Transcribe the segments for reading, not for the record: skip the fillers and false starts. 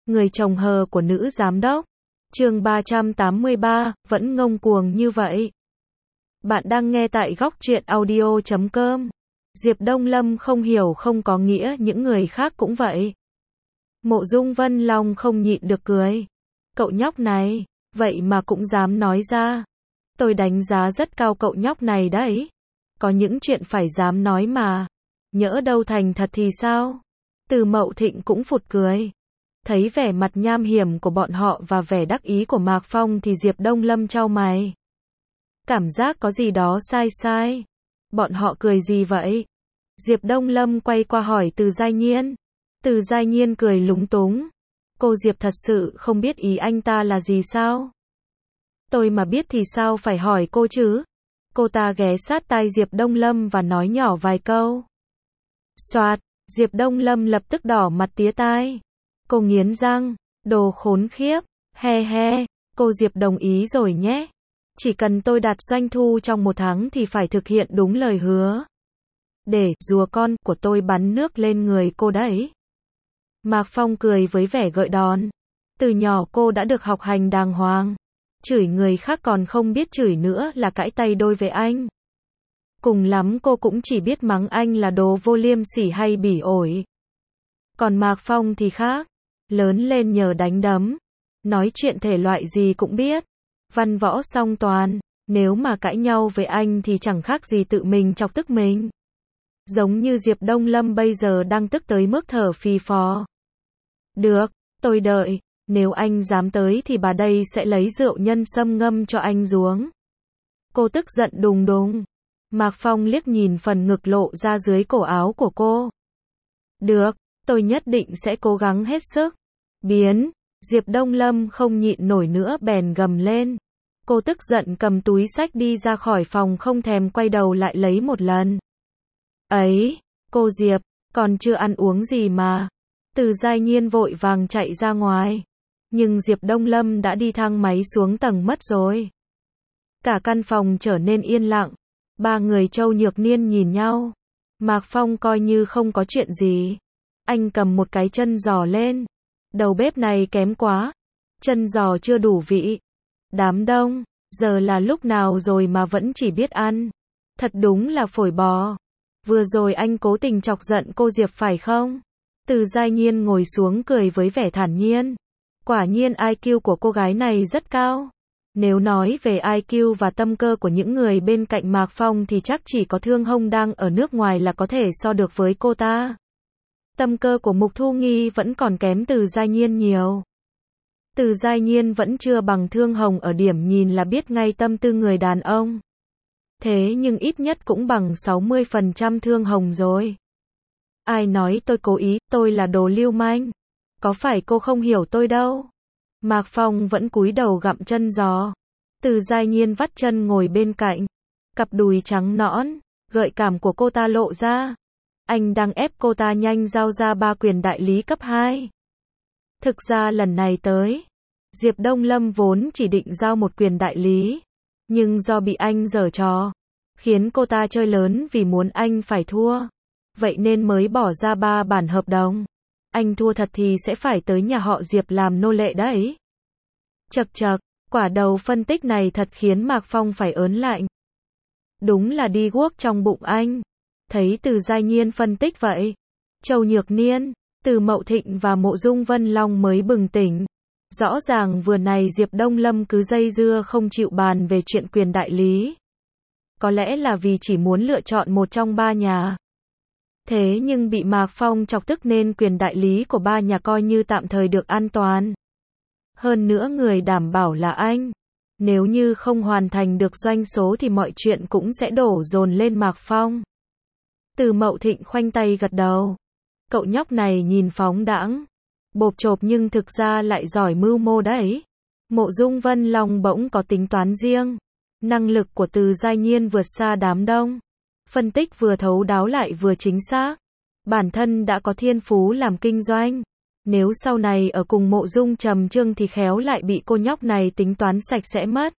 Người chồng hờ của nữ giám đốc. Chương 383, vẫn ngông cuồng như vậy. Bạn đang nghe tại góc truyện audio.com. Diệp Đông Lâm không hiểu không có nghĩa những người khác cũng vậy. Mộ Dung Vân Long không nhịn được cười. Cậu nhóc này, vậy mà cũng dám nói ra. Tôi đánh giá rất cao cậu nhóc này đấy. Có những chuyện phải dám nói mà. Nhỡ đâu thành thật thì sao? Từ Mậu Thịnh cũng phụt cười. Thấy vẻ mặt nham hiểm của bọn họ và vẻ đắc ý của Mạc Phong thì Diệp Đông Lâm chau mày. Cảm giác có gì đó sai sai. Bọn họ cười gì vậy? Diệp Đông Lâm quay qua hỏi Từ Giai Nhiên. Từ Giai Nhiên cười lúng túng. Cô Diệp thật sự không biết ý anh ta là gì sao? Tôi mà biết thì sao phải hỏi cô chứ? Cô ta ghé sát tai Diệp Đông Lâm và nói nhỏ vài câu. Soạt, Diệp Đông Lâm lập tức đỏ mặt tía tai. Cô nghiến răng, đồ khốn khiếp, he he, cô Diệp đồng ý rồi nhé. Chỉ cần tôi đạt doanh thu trong 1 tháng thì phải thực hiện đúng lời hứa. Để rùa con của tôi bắn nước lên người cô đấy. Mạc Phong cười với vẻ gợi đòn. Từ nhỏ cô đã được học hành đàng hoàng. Chửi người khác còn không biết chửi nữa là cãi tay đôi với anh. Cùng lắm cô cũng chỉ biết mắng anh là đồ vô liêm sỉ hay bỉ ổi. Còn Mạc Phong thì khác. Lớn lên nhờ đánh đấm. Nói chuyện thể loại gì cũng biết. Văn võ song toàn. Nếu mà cãi nhau với anh thì chẳng khác gì tự mình chọc tức mình. Giống như Diệp Đông Lâm bây giờ đang tức tới mức thở phì phò. Được, tôi đợi. Nếu anh dám tới thì bà đây sẽ lấy rượu nhân sâm ngâm cho anh uống. Cô tức giận đùng đùng. Mạc Phong liếc nhìn phần ngực lộ ra dưới cổ áo của cô. Được, tôi nhất định sẽ cố gắng hết sức. Biến, Diệp Đông Lâm không nhịn nổi nữa bèn gầm lên. Cô tức giận cầm túi xách đi ra khỏi phòng không thèm quay đầu lại lấy một lần. Ấy, cô Diệp, còn chưa ăn uống gì mà. Từ Giai Nhiên vội vàng chạy ra ngoài. Nhưng Diệp Đông Lâm đã đi thang máy xuống tầng mất rồi. Cả căn phòng trở nên yên lặng. Ba người Châu Nhược Niên nhìn nhau. Mạc Phong coi như không có chuyện gì. Anh cầm một cái chân giò lên. Đầu bếp này kém quá. Chân giò chưa đủ vị. Đám đông, giờ là lúc nào rồi mà vẫn chỉ biết ăn. Thật đúng là phổi bò. Vừa rồi anh cố tình chọc giận cô Diệp phải không? Từ Giai Nhiên ngồi xuống cười với vẻ thản nhiên. Quả nhiên IQ của cô gái này rất cao. Nếu nói về IQ và tâm cơ của những người bên cạnh Mạc Phong thì chắc chỉ có Thương Hông đang ở nước ngoài là có thể so được với cô ta. Tâm cơ của Mục Thu Nghi vẫn còn kém Từ Giai Nhiên nhiều. Từ Giai Nhiên vẫn chưa bằng Thương Hồng ở điểm nhìn là biết ngay tâm tư người đàn ông. Thế nhưng ít nhất cũng bằng 60% Thương Hồng rồi. Ai nói tôi cố ý, tôi là đồ lưu manh. Có phải cô không hiểu tôi đâu. Mạc Phong vẫn cúi đầu gặm chân giò. Từ Giai Nhiên vắt chân ngồi bên cạnh. Cặp đùi trắng nõn, gợi cảm của cô ta lộ ra. Anh đang ép cô ta nhanh giao ra 3 quyền đại lý cấp 2. Thực ra lần này tới, Diệp Đông Lâm vốn chỉ định giao 1 quyền đại lý. Nhưng do bị anh giở trò, khiến cô ta chơi lớn vì muốn anh phải thua. Vậy nên mới bỏ ra 3 bản hợp đồng. Anh thua thật thì sẽ phải tới nhà họ Diệp làm nô lệ đấy. Chậc chậc, quả đầu phân tích này thật khiến Mạc Phong phải ớn lạnh. Đúng là đi guốc trong bụng anh. Thấy Từ Giai Nhiên phân tích vậy. Châu Nhược Niên, Từ Mậu Thịnh và Mộ Dung Vân Long mới bừng tỉnh. Rõ ràng vừa này Diệp Đông Lâm cứ dây dưa không chịu bàn về chuyện quyền đại lý. Có lẽ là vì chỉ muốn lựa chọn một trong 3 nhà. Thế nhưng bị Mạc Phong chọc tức nên quyền đại lý của 3 nhà coi như tạm thời được an toàn. Hơn nữa người đảm bảo là anh. Nếu như không hoàn thành được doanh số thì mọi chuyện cũng sẽ đổ dồn lên Mạc Phong. Từ Mậu Thịnh khoanh tay gật đầu. Cậu nhóc này nhìn phóng đãng, bộp chộp nhưng thực ra lại giỏi mưu mô đấy. Mộ Dung Vân Long bỗng có tính toán riêng. Năng lực của Từ Giai Nhiên vượt xa đám đông. Phân tích vừa thấu đáo lại vừa chính xác. Bản thân đã có thiên phú làm kinh doanh. Nếu sau này ở cùng Mộ Dung Trầm Trương thì khéo lại bị cô nhóc này tính toán sạch sẽ mất.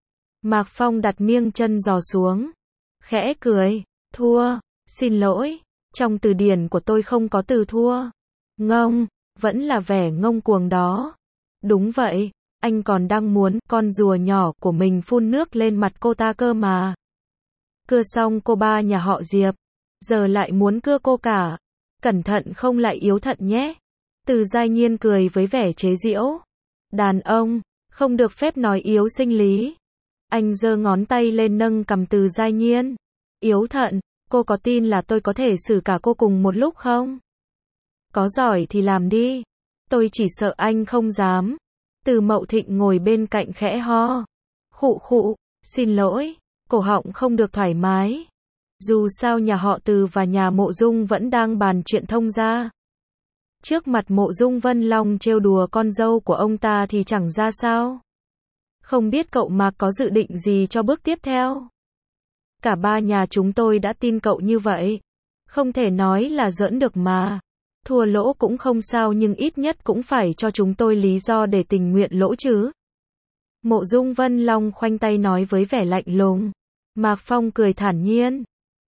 Mạc Phong đặt miếng chân giò xuống. Khẽ cười. Thua. Xin lỗi. Trong từ điển của tôi không có từ thua. Ngông. vẫn là vẻ ngông cuồng đó. Đúng vậy, anh còn đang muốn con rùa nhỏ của mình phun nước lên mặt cô ta cơ mà. Cưa xong cô ba nhà họ Diệp, giờ lại muốn cưa cô cả. Cẩn thận không lại yếu thận nhé. Từ Giai Nhiên cười với vẻ chế giễu. Đàn ông, không được phép nói yếu sinh lý. Anh giơ ngón tay lên nâng cằm Từ Giai Nhiên. Yếu thận, cô có tin là tôi có thể xử cả cô cùng một lúc không? Có giỏi thì làm đi. Tôi chỉ sợ anh không dám. Từ Mậu Thịnh ngồi bên cạnh khẽ ho. Khụ khụ, xin lỗi, cổ họng không được thoải mái. Dù sao nhà họ Từ và nhà Mộ Dung vẫn đang bàn chuyện thông gia. Trước mặt Mộ Dung Vân Long trêu đùa con dâu của ông ta thì chẳng ra sao. Không biết cậu Mạc có dự định gì cho bước tiếp theo? Cả ba nhà chúng tôi đã tin cậu như vậy. Không thể nói là giỡn được mà. Thua lỗ cũng không sao nhưng ít nhất cũng phải cho chúng tôi lý do để tình nguyện lỗ chứ. Mộ Dung Vân Long khoanh tay nói với vẻ lạnh lùng. Mạc Phong cười thản nhiên.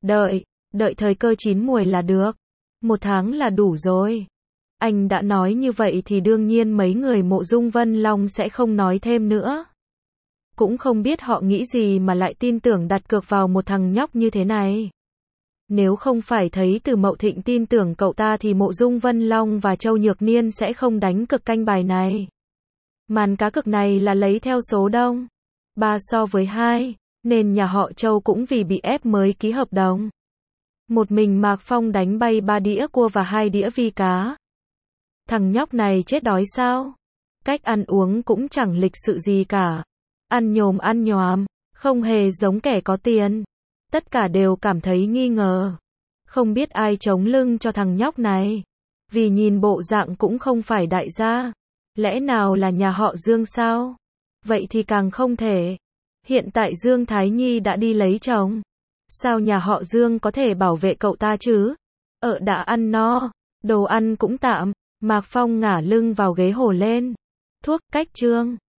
Đợi thời cơ chín muồi là được. 1 tháng là đủ rồi. Anh đã nói như vậy thì đương nhiên mấy người Mộ Dung Vân Long sẽ không nói thêm nữa. Cũng không biết họ nghĩ gì mà lại tin tưởng đặt cược vào một thằng nhóc như thế này. Nếu không phải thấy Từ Mậu Thịnh tin tưởng cậu ta thì Mộ Dung Vân Long và Châu Nhược Niên sẽ không đánh cược canh bài này. Màn cá cược này là lấy theo số đông. 3 so với 2, nên nhà họ Châu cũng vì bị ép mới ký hợp đồng. Một mình Mạc Phong đánh bay 3 đĩa cua và 2 đĩa vi cá. Thằng nhóc này chết đói sao? Cách ăn uống cũng chẳng lịch sự gì cả. Ăn nhồm ăn nhòm, không hề giống kẻ có tiền. Tất cả đều cảm thấy nghi ngờ. Không biết ai chống lưng cho thằng nhóc này. Vì nhìn bộ dạng cũng không phải đại gia. Lẽ nào là nhà họ Dương sao? Vậy thì càng không thể. Hiện tại Dương Thái Nhi đã đi lấy chồng. Sao nhà họ Dương có thể bảo vệ cậu ta chứ? Đã ăn no, đồ ăn cũng tạm. Mạc Phong ngả lưng vào ghế hổ lên. Thuốc cách trương.